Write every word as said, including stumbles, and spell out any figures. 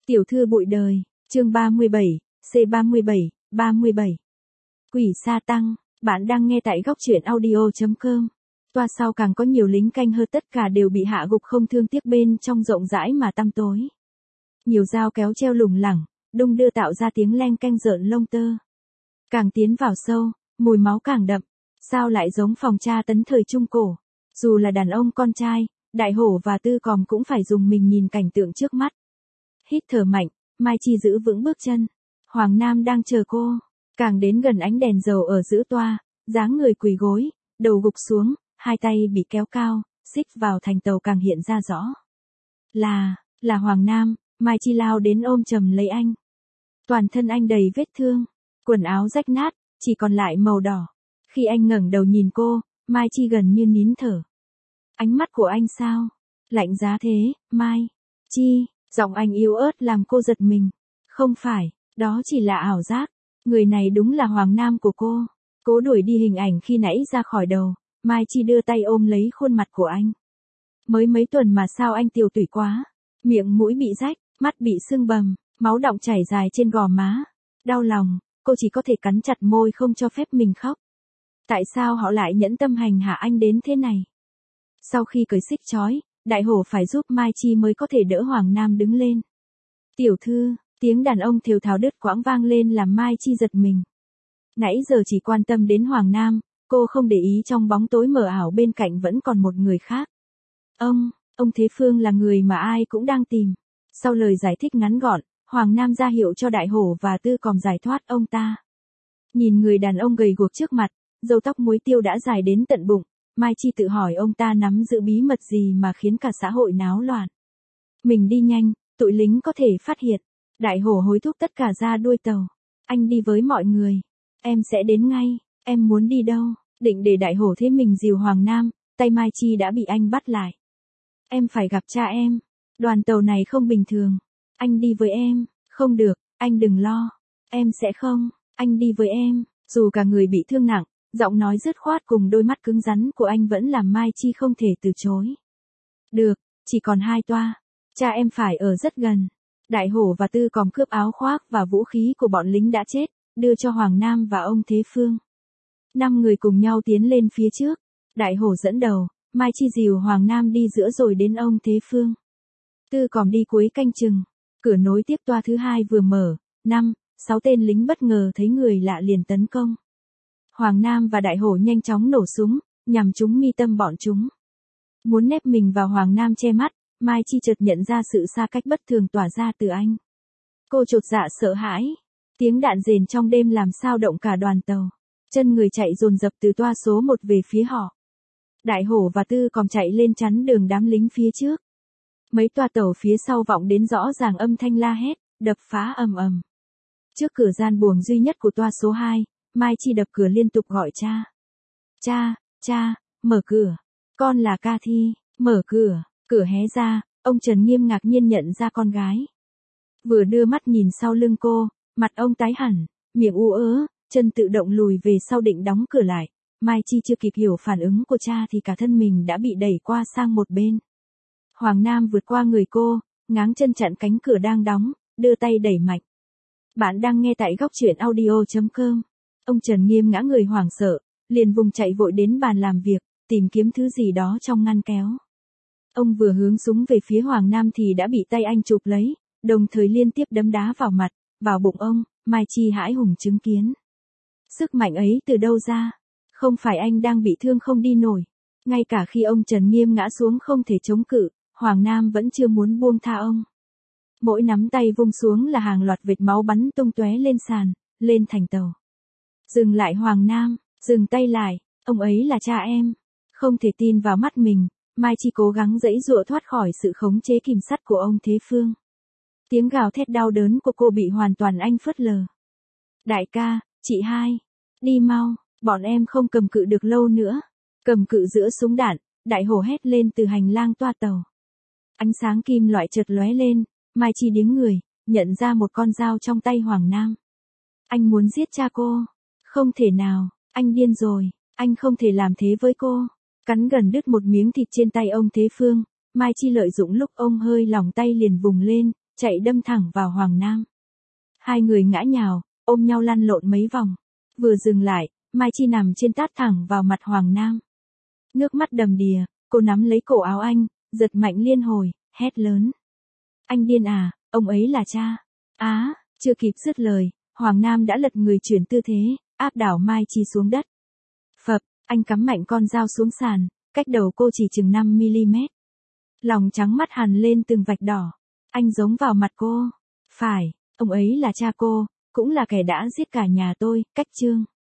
Tiểu thư bụi đời, chương ba mươi bảy, C ba mươi bảy, ba mươi bảy. Quỷ sa tăng, bạn đang nghe tại góc truyện audio chấm com. Toa sau càng có nhiều lính canh hơn, tất cả đều bị hạ gục không thương tiếc, bên trong rộng rãi mà tăm tối. Nhiều dao kéo treo lủng lẳng, đung đưa tạo ra tiếng leng canh rợn lông tơ. Càng tiến vào sâu, mùi máu càng đậm, sao lại giống phòng tra tấn thời Trung Cổ. Dù là đàn ông con trai, Đại Hổ và Tư Còm cũng phải dùng mình nhìn cảnh tượng trước mắt. Hít thở mạnh, Mai Chi giữ vững bước chân. Hoàng Nam đang chờ cô. Càng đến gần ánh đèn dầu ở giữa toa, dáng người quỳ gối, đầu gục xuống, hai tay bị kéo cao, xích vào thành tàu càng hiện ra rõ. Là, là Hoàng Nam. Mai Chi lao đến ôm chầm lấy anh. Toàn thân anh đầy vết thương, quần áo rách nát, chỉ còn lại màu đỏ. Khi anh ngẩng đầu nhìn cô, Mai Chi gần như nín thở. Ánh mắt của anh sao? Lạnh giá thế, Mai Chi, giọng anh yếu ớt làm cô giật mình. Không phải, đó chỉ là ảo giác. Người này đúng là Hoàng Nam của cô. Cố đuổi đi hình ảnh khi nãy ra khỏi đầu, Mai Chi đưa tay ôm lấy khuôn mặt của anh. Mới mấy tuần mà sao anh tiều tụy quá? Miệng mũi bị rách, mắt bị sưng bầm, máu đọng chảy dài trên gò má. Đau lòng, cô chỉ có thể cắn chặt môi không cho phép mình khóc. Tại sao họ lại nhẫn tâm hành hạ anh đến thế này? Sau khi cởi xích trói, Đại Hổ phải giúp Mai Chi mới có thể đỡ Hoàng Nam đứng lên. Tiểu thư, tiếng đàn ông thều thào đứt quãng vang lên làm Mai Chi giật mình. Nãy giờ chỉ quan tâm đến Hoàng Nam, cô không để ý trong bóng tối mờ ảo bên cạnh vẫn còn một người khác. Ông, ông Thế Phương là người mà ai cũng đang tìm. Sau lời giải thích ngắn gọn, Hoàng Nam ra hiệu cho Đại Hổ và Tư Còm giải thoát ông ta. Nhìn người đàn ông gầy guộc trước mặt, râu tóc muối tiêu đã dài đến tận bụng, Mai Chi tự hỏi ông ta nắm giữ bí mật gì mà khiến cả xã hội náo loạn. Mình đi nhanh, tụi lính có thể phát hiện. Đại Hổ hối thúc tất cả ra đuôi tàu. Anh đi với mọi người. Em sẽ đến ngay, em muốn đi đâu? Định để Đại Hổ thế mình dìu Hoàng Nam, tay Mai Chi đã bị anh bắt lại. Em phải gặp cha em. Đoàn tàu này không bình thường. Anh đi với em. Không được, anh đừng lo. Em sẽ không, anh đi với em. Dù cả người bị thương nặng, giọng nói dứt khoát cùng đôi mắt cứng rắn của anh vẫn làm Mai Chi không thể từ chối. Được, chỉ còn hai toa. Cha em phải ở rất gần. Đại Hổ và Tư Còm cướp áo khoác và vũ khí của bọn lính đã chết, đưa cho Hoàng Nam và ông Thế Phương. Năm người cùng nhau tiến lên phía trước. Đại Hổ dẫn đầu, Mai Chi dìu Hoàng Nam đi giữa rồi đến ông Thế Phương. Tư Còm đi cuối canh chừng. Cửa nối tiếp toa thứ hai vừa mở, năm, sáu tên lính bất ngờ thấy người lạ liền tấn công. Hoàng Nam và Đại Hổ nhanh chóng nổ súng, nhằm trúng mi tâm bọn chúng. Muốn nép mình vào Hoàng Nam che mắt, Mai Chi chợt nhận ra sự xa cách bất thường tỏa ra từ anh. Cô chột dạ sợ hãi. Tiếng đạn rền trong đêm làm sao động cả đoàn tàu. Chân người chạy dồn dập từ toa số một về phía họ. Đại Hổ và Tư Còm chạy lên chắn đường đám lính phía trước. Mấy toa tàu phía sau vọng đến rõ ràng âm thanh la hét, đập phá ầm ầm. Trước cửa gian buồng duy nhất của toa số hai, Mai Chi đập cửa liên tục gọi cha. Cha, cha, mở cửa. Con là Ca Thi, mở cửa. Cửa hé ra, ông Trần Nghiêm ngạc nhiên nhận ra con gái. Vừa đưa mắt nhìn sau lưng cô, mặt ông tái hẳn, miệng u ớ, chân tự động lùi về sau định đóng cửa lại. Mai Chi chưa kịp hiểu phản ứng của cha thì cả thân mình đã bị đẩy qua sang một bên. Hoàng Nam vượt qua người cô, ngáng chân chặn cánh cửa đang đóng, đưa tay đẩy mạnh. Bạn đang nghe tại góc truyện audio chấm com. Ông Trần Nghiêm ngã người hoảng sợ, liền vùng chạy vội đến bàn làm việc, tìm kiếm thứ gì đó trong ngăn kéo. Ông vừa hướng súng về phía Hoàng Nam thì đã bị tay anh chụp lấy, đồng thời liên tiếp đấm đá vào mặt, vào bụng ông. Mai Chi hãi hùng chứng kiến. Sức mạnh ấy từ đâu ra? Không phải anh đang bị thương không đi nổi. Ngay cả khi ông Trần Nghiêm ngã xuống không thể chống cự, Hoàng Nam vẫn chưa muốn buông tha ông. Mỗi nắm tay vung xuống là hàng loạt vệt máu bắn tung tóe lên sàn, lên thành tàu. Dừng lại Hoàng Nam, dừng tay lại, ông ấy là cha em. Không thể tin vào mắt mình, Mai Chi cố gắng giãy giụa thoát khỏi sự khống chế kìm sắt của ông Thế Phương. Tiếng gào thét đau đớn của cô bị hoàn toàn anh phớt lờ. Đại ca, chị hai, đi mau, bọn em không cầm cự được lâu nữa. Cầm cự giữa súng đạn, Đại Hổ hét lên từ hành lang toa tàu. Ánh sáng kim loại chợt lóe lên, Mai Chi điếng người, nhận ra một con dao trong tay Hoàng Nam. Anh muốn giết cha cô. Không thể nào, anh điên rồi, anh không thể làm thế với cô. Cắn gần đứt một miếng thịt trên tay ông Thế Phương, Mai Chi lợi dụng lúc ông hơi lỏng tay liền vùng lên, chạy đâm thẳng vào Hoàng Nam. Hai người ngã nhào, ôm nhau lăn lộn mấy vòng. Vừa dừng lại, Mai Chi nằm trên tát thẳng vào mặt Hoàng Nam. Nước mắt đầm đìa, cô nắm lấy cổ áo anh, giật mạnh liên hồi, hét lớn. Anh điên à, ông ấy là cha. Á, chưa kịp dứt lời, Hoàng Nam đã lật người chuyển tư thế, áp đảo Mai Chi xuống đất. Phập, anh cắm mạnh con dao xuống sàn, cách đầu cô chỉ chừng năm mi-li-mét. Lòng trắng mắt hằn lên từng vạch đỏ. Anh giống vào mặt cô. Phải, ông ấy là cha cô, cũng là kẻ đã giết cả nhà tôi, Cách Trương.